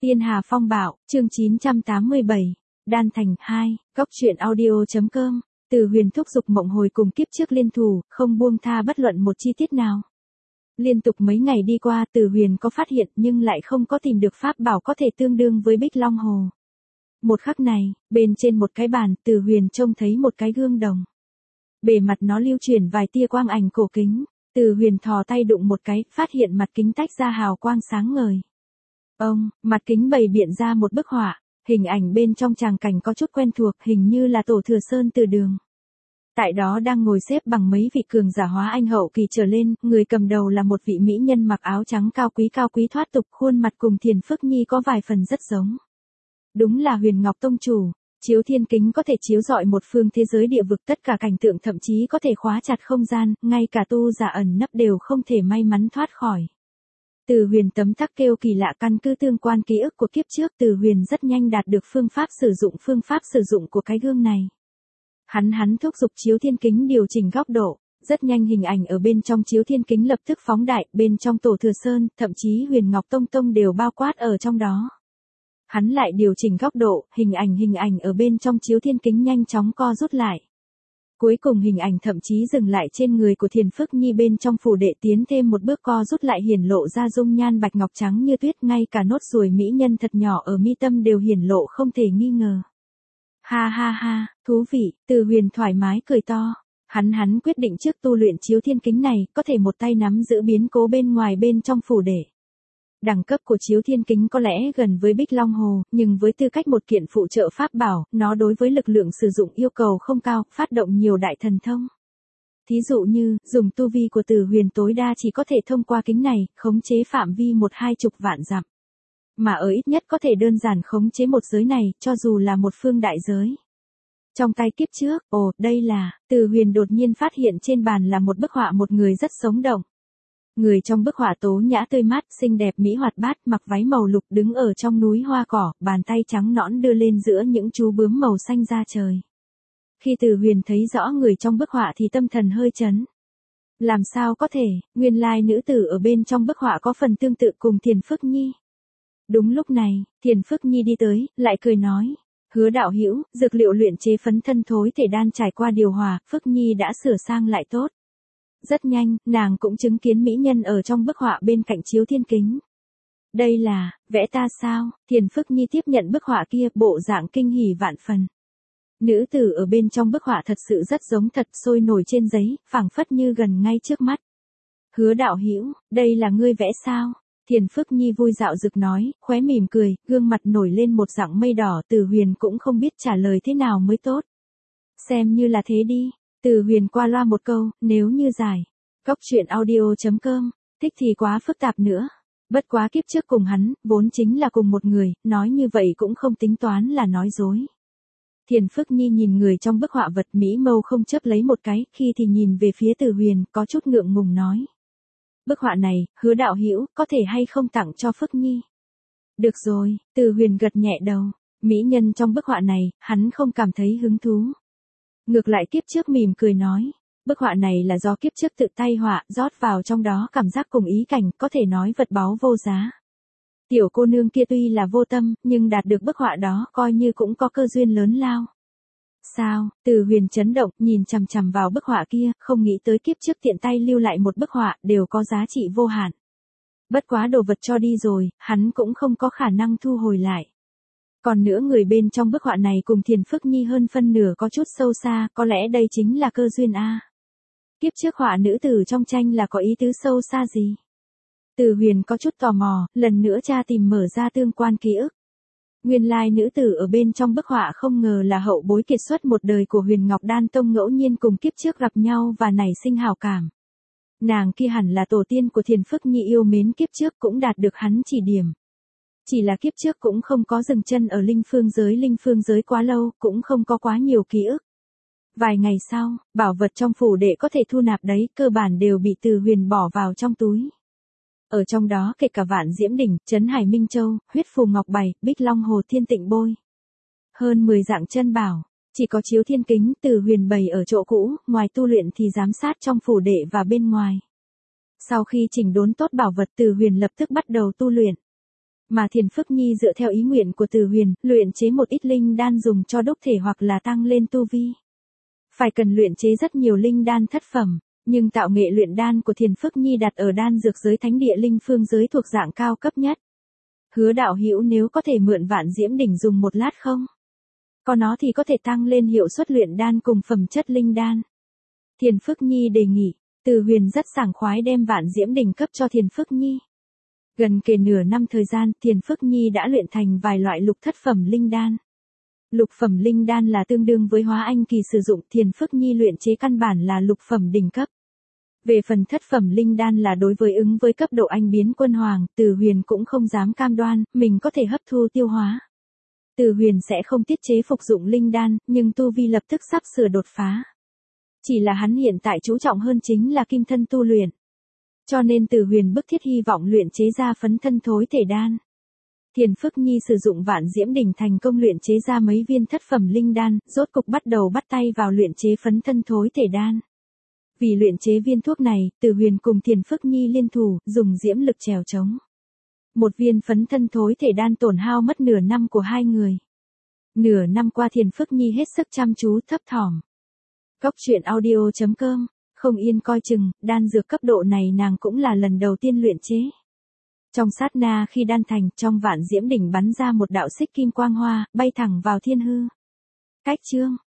Tiên Hà Phong Bạo, chương 987, Đan Thành 2, Cốc truyện audio.com, Từ Huyền thúc giục Mộng Hồi cùng kiếp trước liên thủ, không buông tha bất luận một chi tiết nào. Liên tục mấy ngày đi qua, Từ Huyền có phát hiện nhưng lại không có tìm được pháp bảo có thể tương đương với Bích Long Hồ. Một khắc này, bên trên một cái bàn, Từ Huyền trông thấy một cái gương đồng. Bề mặt nó lưu chuyển vài tia quang ảnh cổ kính, Từ Huyền thò tay đụng một cái, phát hiện mặt kính tách ra hào quang sáng ngời. Mặt kính bày biện ra một bức họa, hình ảnh bên trong tràng cảnh có chút quen thuộc, hình như là Tổ Thừa Sơn Từ Đường. Tại đó đang ngồi xếp bằng mấy vị cường giả hóa anh hậu kỳ trở lên, người cầm đầu là một vị mỹ nhân mặc áo trắng cao quý thoát tục, khuôn mặt cùng Thiền Phức Nhi có vài phần rất giống. Đúng là Huyền Ngọc Tông chủ. Chiếu thiên kính có thể chiếu rọi một phương thế giới địa vực, tất cả cảnh tượng thậm chí có thể khóa chặt không gian, ngay cả tu giả ẩn nấp đều không thể may mắn thoát khỏi. Từ Huyền tấm tắc kêu kỳ lạ, căn cứ tương quan ký ức của kiếp trước, Từ Huyền rất nhanh đạt được phương pháp sử dụng của cái gương này. Hắn thúc giục chiếu thiên kính điều chỉnh góc độ, rất nhanh hình ảnh ở bên trong chiếu thiên kính lập tức phóng đại, bên trong Tổ Thừa Sơn, thậm chí Huyền Ngọc Tông đều bao quát ở trong đó. Hắn lại điều chỉnh góc độ, hình ảnh ở bên trong chiếu thiên kính nhanh chóng co rút lại. Cuối cùng hình ảnh thậm chí dừng lại trên người của Thiền Phức Nhi, bên trong phủ đệ tiến thêm một bước co rút lại, hiển lộ ra dung nhan bạch ngọc trắng như tuyết, ngay cả nốt ruồi mỹ nhân thật nhỏ ở mi tâm đều hiển lộ không thể nghi ngờ. Ha, thú vị, Từ Huyền thoải mái cười to. Hắn quyết định trước tu luyện chiếu thiên kính này, có thể một tay nắm giữ biến cố bên ngoài bên trong phủ đệ. Đẳng cấp của chiếu thiên kính có lẽ gần với Bích Long Hồ, nhưng với tư cách một kiện phụ trợ pháp bảo, nó đối với lực lượng sử dụng yêu cầu không cao, phát động nhiều đại thần thông. Thí dụ như, dùng tu vi của Từ Huyền tối đa chỉ có thể thông qua kính này, khống chế phạm vi 1-20 vạn dặm. Mà ở ít nhất có thể đơn giản khống chế một giới này, cho dù là một phương đại giới. Trong tay kiếp trước, đây là, Từ Huyền đột nhiên phát hiện trên bàn là một bức họa một người rất sống động. Người trong bức họa tố nhã tươi mát, xinh đẹp mỹ hoạt bát, mặc váy màu lục, đứng ở trong núi hoa cỏ, bàn tay trắng nõn đưa lên giữa những chú bướm màu xanh da trời. Khi Từ Huyền thấy rõ người trong bức họa thì tâm thần hơi chấn. Làm sao có thể, nguyên lai nữ tử ở bên trong bức họa có phần tương tự cùng Thiền Phức Nhi. Đúng lúc này, Thiền Phức Nhi đi tới, lại cười nói: Hứa đạo hữu, dược liệu luyện chế phấn thân thối thể đan trải qua điều hòa, Phức Nhi đã sửa sang lại tốt. Rất nhanh, nàng cũng chứng kiến mỹ nhân ở trong bức họa bên cạnh chiếu thiên kính. Đây là, vẽ ta sao? Thiền Phức Nhi tiếp nhận bức họa kia, bộ dạng kinh hỉ vạn phần. Nữ tử ở bên trong bức họa thật sự rất giống thật, sôi nổi trên giấy, phảng phất như gần ngay trước mắt. Hứa đạo hữu, đây là ngươi vẽ sao? Thiền Phức Nhi vui dạo dực nói, khóe mỉm cười, gương mặt nổi lên một dạng mây đỏ. Từ Huyền cũng không biết trả lời thế nào mới tốt. Xem như là thế đi. Từ Huyền qua loa một câu, nếu như giải. Cốc truyện audio.com, thích thì quá phức tạp nữa. Bất quá kiếp trước cùng hắn, vốn chính là cùng một người, nói như vậy cũng không tính toán là nói dối. Thiền Phức Nhi nhìn người trong bức họa vật, mỹ mâu không chớp lấy một cái, khi thì nhìn về phía Từ Huyền, có chút ngượng ngùng nói. Bức họa này, Hứa đạo hữu, có thể hay không tặng cho Phức Nhi? Được rồi, Từ Huyền gật nhẹ đầu. Mỹ nhân trong bức họa này, hắn không cảm thấy hứng thú. Ngược lại kiếp trước mỉm cười nói, bức họa này là do kiếp trước tự tay họa, rót vào trong đó cảm giác cùng ý cảnh, có thể nói vật báu vô giá. Tiểu cô nương kia tuy là vô tâm, nhưng đạt được bức họa đó coi như cũng có cơ duyên lớn lao. Sao? Từ Huyền chấn động, nhìn chằm chằm vào bức họa kia, không nghĩ tới kiếp trước tiện tay lưu lại một bức họa, đều có giá trị vô hạn. Bất quá đồ vật cho đi rồi, hắn cũng không có khả năng thu hồi lại. Còn nữa người bên trong bức họa này cùng Thiền Phức Nhi hơn phân nửa có chút sâu xa, có lẽ đây chính là cơ duyên a. Kiếp trước họa nữ tử trong tranh là có ý tứ sâu xa gì? Từ Huyền có chút tò mò, lần nữa tra tìm mở ra tương quan ký ức. Nguyên lai nữ tử ở bên trong bức họa không ngờ là hậu bối kiệt xuất một đời của Huyền Ngọc Đan Tông, ngẫu nhiên cùng kiếp trước gặp nhau và nảy sinh hảo cảm. Nàng kia hẳn là tổ tiên của Thiền Phức Nhi yêu mến, kiếp trước cũng đạt được hắn chỉ điểm. Chỉ là kiếp trước cũng không có dừng chân ở linh phương giới quá lâu, cũng không có quá nhiều ký ức. Vài ngày sau, bảo vật trong phủ đệ có thể thu nạp đấy, cơ bản đều bị Từ Huyền bỏ vào trong túi. Ở trong đó kể cả Vạn Diễm Đỉnh, Trấn Hải Minh Châu, Huyết Phù Ngọc Bày, Bích Long Hồ Thiên Tịnh Bôi. Hơn 10 dạng chân bảo, chỉ có chiếu thiên kính Từ Huyền bày ở chỗ cũ, ngoài tu luyện thì giám sát trong phủ đệ và bên ngoài. Sau khi chỉnh đốn tốt bảo vật, Từ Huyền lập tức bắt đầu tu luyện. Mà Thiền Phước Nhi dựa theo ý nguyện của Từ Huyền, luyện chế một ít linh đan dùng cho đúc thể hoặc là tăng lên tu vi. Phải cần luyện chế rất nhiều linh đan thất phẩm, nhưng tạo nghệ luyện đan của Thiền Phước Nhi đặt ở đan dược giới thánh địa linh phương giới thuộc dạng cao cấp nhất. Hứa đạo hữu nếu có thể mượn Vạn Diễm đỉnh dùng một lát không? Có nó thì có thể tăng lên hiệu suất luyện đan cùng phẩm chất linh đan. Thiền Phước Nhi đề nghị, Từ Huyền rất sảng khoái đem Vạn Diễm đỉnh cấp cho Thiền Phước Nhi. Gần kề nửa năm thời gian, Thiền Phước Nhi đã luyện thành vài loại lục thất phẩm linh đan. Lục phẩm linh đan là tương đương với hóa anh kỳ sử dụng, Thiền Phước Nhi luyện chế căn bản là lục phẩm đỉnh cấp. Về phần thất phẩm linh đan là đối với ứng với cấp độ anh biến quân hoàng, Từ Huyền cũng không dám cam đoan, mình có thể hấp thu tiêu hóa. Từ Huyền sẽ không tiết chế phục dụng linh đan, nhưng tu vi lập tức sắp sửa đột phá. Chỉ là hắn hiện tại chú trọng hơn chính là kim thân tu luyện. Cho nên Từ Huyền bức thiết hy vọng luyện chế ra phấn thân thối thể đan. Thiền Phước Nhi sử dụng Vạn Diễm đỉnh thành công luyện chế ra mấy viên thất phẩm linh đan, rốt cục bắt đầu bắt tay vào luyện chế phấn thân thối thể đan. Vì luyện chế viên thuốc này, Từ Huyền cùng Thiền Phước Nhi liên thủ, dùng diễm lực chèo chống. Một viên phấn thân thối thể đan tổn hao mất nửa năm của hai người. Nửa năm qua Thiền Phước Nhi hết sức chăm chú thấp thỏm. Góc truyện audio.com, không yên coi chừng, đan dược cấp độ này nàng cũng là lần đầu tiên luyện chế. Trong sát na khi đan thành, trong Vạn Diễm đỉnh bắn ra một đạo xích kim quang hoa, bay thẳng vào thiên hư. Cách chương